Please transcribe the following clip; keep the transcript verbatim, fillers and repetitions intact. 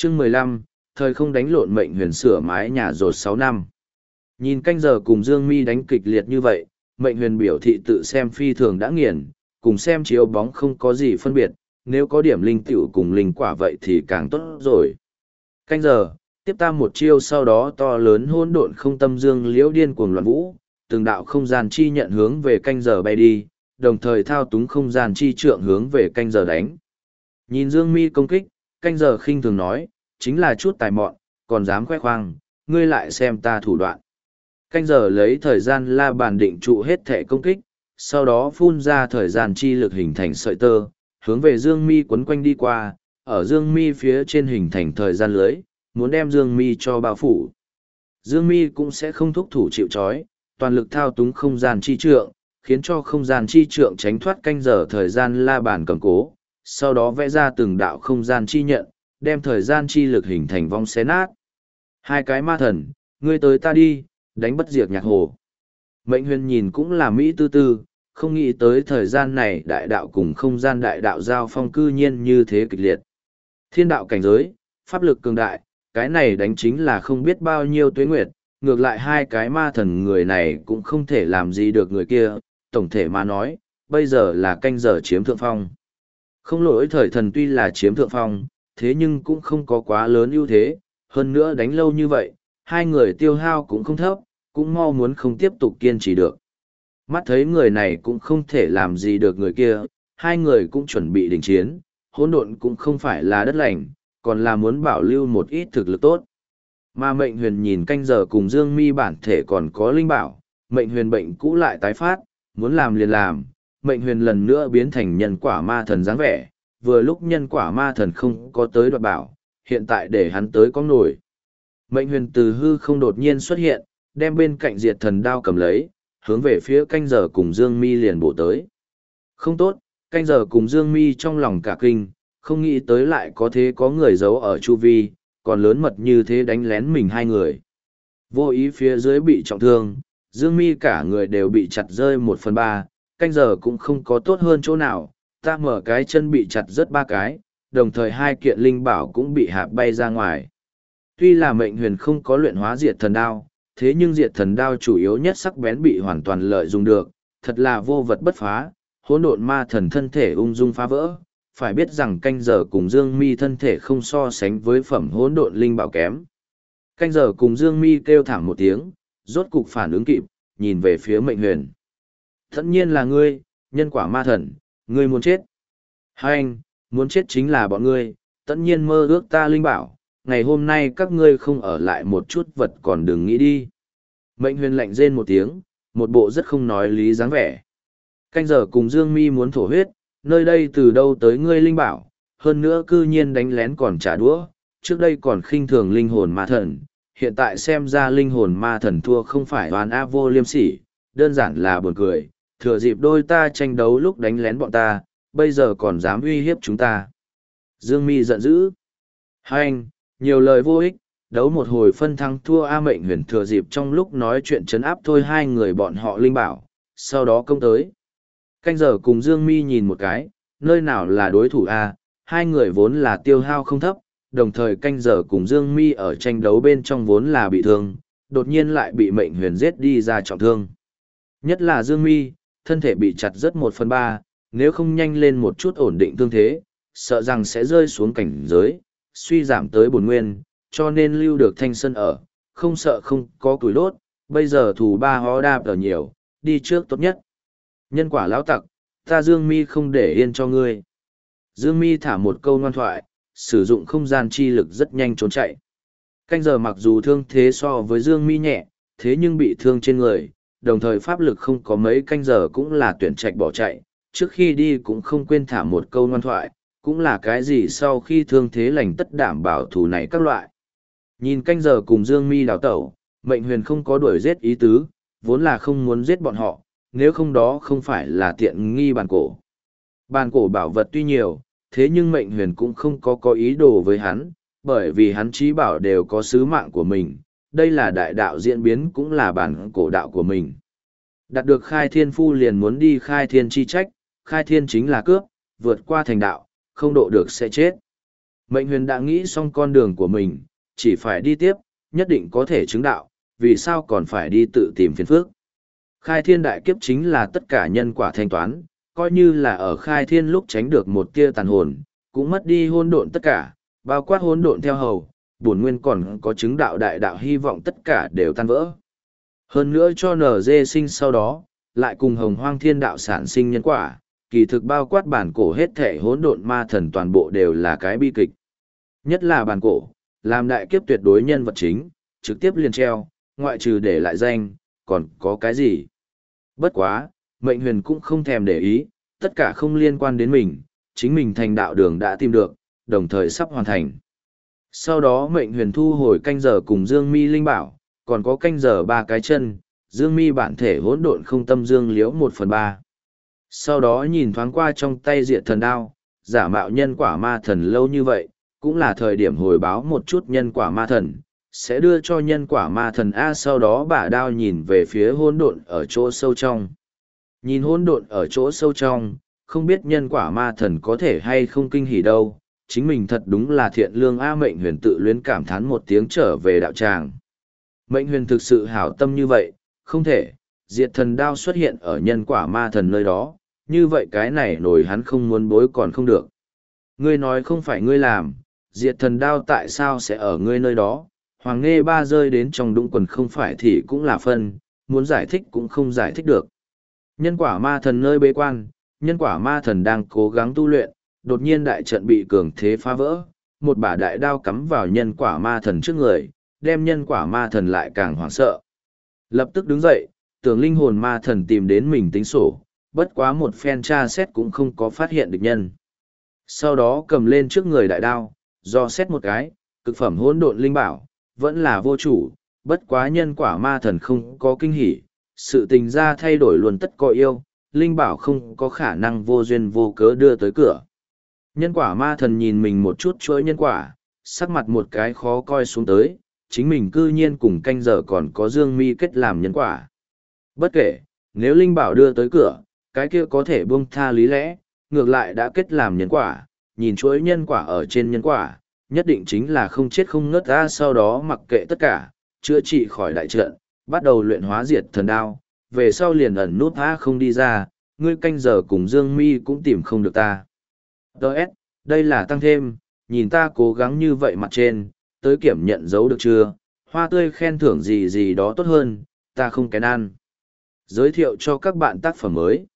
Chương mười lăm, thời không đánh lộn mệnh huyền sửa mái nhà rột sáu năm. Nhìn canh giờ cùng Dương Mi đánh kịch liệt như vậy, mệnh huyền biểu thị tự xem phi thường đã nghiền, cùng xem chiếu bóng không có gì phân biệt, nếu có điểm linh tiểu cùng linh quả vậy thì càng tốt rồi. Canh giờ, tiếp ta một chiêu sau đó to lớn hỗn độn không tâm dương liễu điên cuồng loạn vũ, từng đạo không gian chi nhận hướng về canh giờ bay đi, đồng thời thao túng không gian chi trượng hướng về canh giờ đánh. Nhìn Dương Mi công kích, canh giờ khinh thường nói, chính là chút tài mọn, còn dám khoe khoang, ngươi lại xem ta thủ đoạn. Canh giờ lấy thời gian la bàn định trụ hết thể công kích, sau đó phun ra thời gian chi lực hình thành sợi tơ, hướng về Dương Mi quấn quanh đi qua, ở Dương Mi phía trên hình thành thời gian lưới, muốn đem Dương Mi cho bao phủ. Dương Mi cũng sẽ không thúc thủ chịu trói, toàn lực thao túng không gian chi trượng, khiến cho không gian chi trượng tránh thoát canh giờ thời gian la bàn cầm cố, sau đó vẽ ra từng đạo không gian chi nhận, đem thời gian chi lực hình thành vong xé nát. Hai cái ma thần, ngươi tới ta đi, đánh bất diệt nhạc hồ. Mệnh huyền nhìn cũng là Mỹ tư tư, không nghĩ tới thời gian này đại đạo cùng không gian đại đạo giao phong cư nhiên như thế kịch liệt. Thiên đạo cảnh giới, pháp lực cường đại, cái này đánh chính là không biết bao nhiêu tuế nguyệt, ngược lại hai cái ma thần người này cũng không thể làm gì được người kia, tổng thể mà nói, bây giờ là canh giờ chiếm thượng phong. Không lỗi thời thần tuy là chiếm thượng phong, thế nhưng cũng không có quá lớn ưu thế, hơn nữa đánh lâu như vậy, hai người tiêu hao cũng không thấp, cũng mau muốn không tiếp tục kiên trì được. Mắt thấy người này cũng không thể làm gì được người kia, hai người cũng chuẩn bị đình chiến, hỗn độn cũng không phải là đất lành, còn là muốn bảo lưu một ít thực lực tốt. Mà mệnh huyền nhìn canh giờ cùng Dương Mi bản thể còn có linh bảo, mệnh huyền bệnh cũ lại tái phát, muốn làm liền làm, mệnh huyền lần nữa biến thành nhân quả ma thần dáng vẻ, vừa lúc nhân quả ma thần không có tới đoạt bảo, hiện tại để hắn tới có nổi. Mệnh huyền từ hư không đột nhiên xuất hiện, đem bên cạnh diệt thần đao cầm lấy, hướng về phía canh giờ cùng Dương Mi liền bổ tới. Không tốt, canh giờ cùng Dương Mi trong lòng cả kinh, không nghĩ tới lại có thế có người giấu ở chu vi, còn lớn mật như thế đánh lén mình hai người. Vô ý phía dưới bị trọng thương, Dương Mi cả người đều bị chặt rơi một phần ba, canh giờ cũng không có tốt hơn chỗ nào, ta mở cái chân bị chặt rất ba cái, đồng thời hai kiện linh bảo cũng bị hạp bay ra ngoài. Tuy là mệnh huyền không có luyện hóa diệt thần đao, thế nhưng diệt thần đao chủ yếu nhất sắc bén bị hoàn toàn lợi dụng được, thật là vô vật bất phá, hỗn độn ma thần thân thể ung dung phá vỡ. Phải biết rằng canh giờ cùng Dương Mi thân thể không so sánh với phẩm hỗn độn linh bảo kém. Canh giờ cùng Dương Mi kêu thảm một tiếng, rốt cục phản ứng kịp, nhìn về phía mệnh huyền. Tất nhiên là ngươi, nhân quả ma thần, ngươi muốn chết. Hai anh, muốn chết chính là bọn ngươi, tất nhiên mơ ước ta linh bảo, ngày hôm nay các ngươi không ở lại một chút vật còn đừng nghĩ đi. Mệnh huyền lạnh rên một tiếng, một bộ rất không nói lý dáng vẻ. Canh giờ cùng Dương Mi muốn thổ huyết, nơi đây từ đâu tới ngươi linh bảo, hơn nữa cư nhiên đánh lén còn trả đũa, trước đây còn khinh thường linh hồn ma thần, hiện tại xem ra linh hồn ma thần thua không phải hoàn a vô liêm sỉ, đơn giản là buồn cười, thừa dịp đôi ta tranh đấu lúc đánh lén bọn ta, bây giờ còn dám uy hiếp chúng ta. Dương Mi giận dữ. Hai anh, nhiều lời vô ích, đấu một hồi phân thắng thua A mệnh huyền thừa dịp trong lúc nói chuyện trấn áp thôi hai người bọn họ linh bảo, sau đó công tới. Canh giờ cùng Dương Mi nhìn một cái, nơi nào là đối thủ A, hai người vốn là tiêu hao không thấp, đồng thời canh giờ cùng Dương Mi ở tranh đấu bên trong vốn là bị thương, đột nhiên lại bị mệnh huyền giết đi ra trọng thương. Nhất là Dương Mi, thân thể bị chặt rất một phần ba, nếu không nhanh lên một chút ổn định thương thế, sợ rằng sẽ rơi xuống cảnh giới, suy giảm tới bổn nguyên, cho nên lưu được thanh sân ở, không sợ không có củi đốt, bây giờ thủ ba hó đạp ở nhiều, đi trước tốt nhất. Nhân quả lão tặc, ta Dương Mi không để yên cho ngươi. Dương Mi thả một câu ngoan thoại, sử dụng không gian chi lực rất nhanh trốn chạy. Canh giờ mặc dù thương thế so với Dương Mi nhẹ, thế nhưng bị thương trên người, đồng thời pháp lực không có mấy canh giờ cũng là tuyển trạch bỏ chạy, trước khi đi cũng không quên thả một câu ngoan thoại, cũng là cái gì sau khi thương thế lành tất đảm bảo thủ này các loại. Nhìn canh giờ cùng Dương Mi đào tẩu, mệnh huyền không có đuổi giết ý tứ, vốn là không muốn giết bọn họ, nếu không đó không phải là tiện nghi bàn cổ. Bàn cổ bảo vật tuy nhiều, thế nhưng mệnh huyền cũng không có có ý đồ với hắn, bởi vì hắn trí bảo đều có sứ mạng của mình, đây là đại đạo diễn biến cũng là bản cổ đạo của mình. Đạt được khai thiên phu liền muốn đi khai thiên chi trách, khai thiên chính là cướp, vượt qua thành đạo, không độ được sẽ chết. Mệnh huyền đã nghĩ xong con đường của mình, chỉ phải đi tiếp, nhất định có thể chứng đạo, vì sao còn phải đi tự tìm phiền phức. Khai thiên đại kiếp chính là tất cả nhân quả thanh toán, coi như là ở khai thiên lúc tránh được một tia tàn hồn, cũng mất đi hỗn độn tất cả, bao quát hỗn độn theo hầu, bổn nguyên còn có chứng đạo đại đạo hy vọng tất cả đều tan vỡ. Hơn nữa cho en giê sinh sau đó, lại cùng hồng hoang thiên đạo sản sinh nhân quả, kỳ thực bao quát bản cổ hết thể hỗn độn ma thần toàn bộ đều là cái bi kịch. Nhất là bản cổ, làm đại kiếp tuyệt đối nhân vật chính, trực tiếp liền treo, ngoại trừ để lại danh, còn có cái gì? Bất quá, mệnh huyền cũng không thèm để ý, tất cả không liên quan đến mình, chính mình thành đạo đường đã tìm được, đồng thời sắp hoàn thành. Sau đó mệnh huyền thu hồi canh giờ cùng Dương Mi linh bảo, còn có canh giờ ba cái chân, Dương Mi bản thể hỗn độn không tâm dương liễu một phần ba. Sau đó nhìn thoáng qua trong tay diệt thần đao, giả mạo nhân quả ma thần lâu như vậy, cũng là thời điểm hồi báo một chút nhân quả ma thần, sẽ đưa cho nhân quả ma thần A. Sau đó bả đao nhìn về phía hỗn độn ở chỗ sâu trong. Nhìn hỗn độn ở chỗ sâu trong, không biết nhân quả ma thần có thể hay không kinh hỉ đâu, chính mình thật đúng là thiện lương A. Mệnh huyền tự luyến cảm thán một tiếng trở về đạo tràng. Mệnh huyền thực sự hảo tâm như vậy, không thể, diệt thần đao xuất hiện ở nhân quả ma thần nơi đó, như vậy cái này nổi hắn không muốn bối còn không được. Ngươi nói không phải ngươi làm, diệt thần đao tại sao sẽ ở ngươi nơi đó, Hoàng Nghê Ba rơi đến trong đũng quần không phải thì cũng là phân, muốn giải thích cũng không giải thích được. Nhân quả ma thần nơi bế quan, nhân quả ma thần đang cố gắng tu luyện, đột nhiên đại trận bị cường thế phá vỡ, một bả đại đao cắm vào nhân quả ma thần trước người, đem nhân quả ma thần lại càng hoảng sợ. Lập tức đứng dậy, tưởng linh hồn ma thần tìm đến mình tính sổ, bất quá một phen tra xét cũng không có phát hiện địch nhân. Sau đó cầm lên trước người đại đao, do xét một cái, cực phẩm hỗn độn linh bảo, vẫn là vô chủ, bất quá nhân quả ma thần không có kinh hỉ, sự tình ra thay đổi luôn tất có yêu, linh bảo không có khả năng vô duyên vô cớ đưa tới cửa. Nhân quả ma thần nhìn mình một chút chuỗi nhân quả, sắc mặt một cái khó coi xuống tới, chính mình cư nhiên cùng canh giờ còn có Dương Mi kết làm nhân quả. Bất kể, nếu linh bảo đưa tới cửa, cái kia có thể buông tha lý lẽ, ngược lại đã kết làm nhân quả, nhìn chuỗi nhân quả ở trên nhân quả, nhất định chính là không chết không ngớt ra. Sau đó mặc kệ tất cả, chữa trị khỏi đại trận, bắt đầu luyện hóa diệt thần đao, về sau liền ẩn nút tha không đi ra, ngươi canh giờ cùng Dương Mi cũng tìm không được ta. Đợt, đây là tăng thêm, nhìn ta cố gắng như vậy mặt trên, tới kiểm nhận dấu được chưa, hoa tươi khen thưởng gì gì đó tốt hơn, ta không kén ăn. Giới thiệu cho các bạn tác phẩm mới.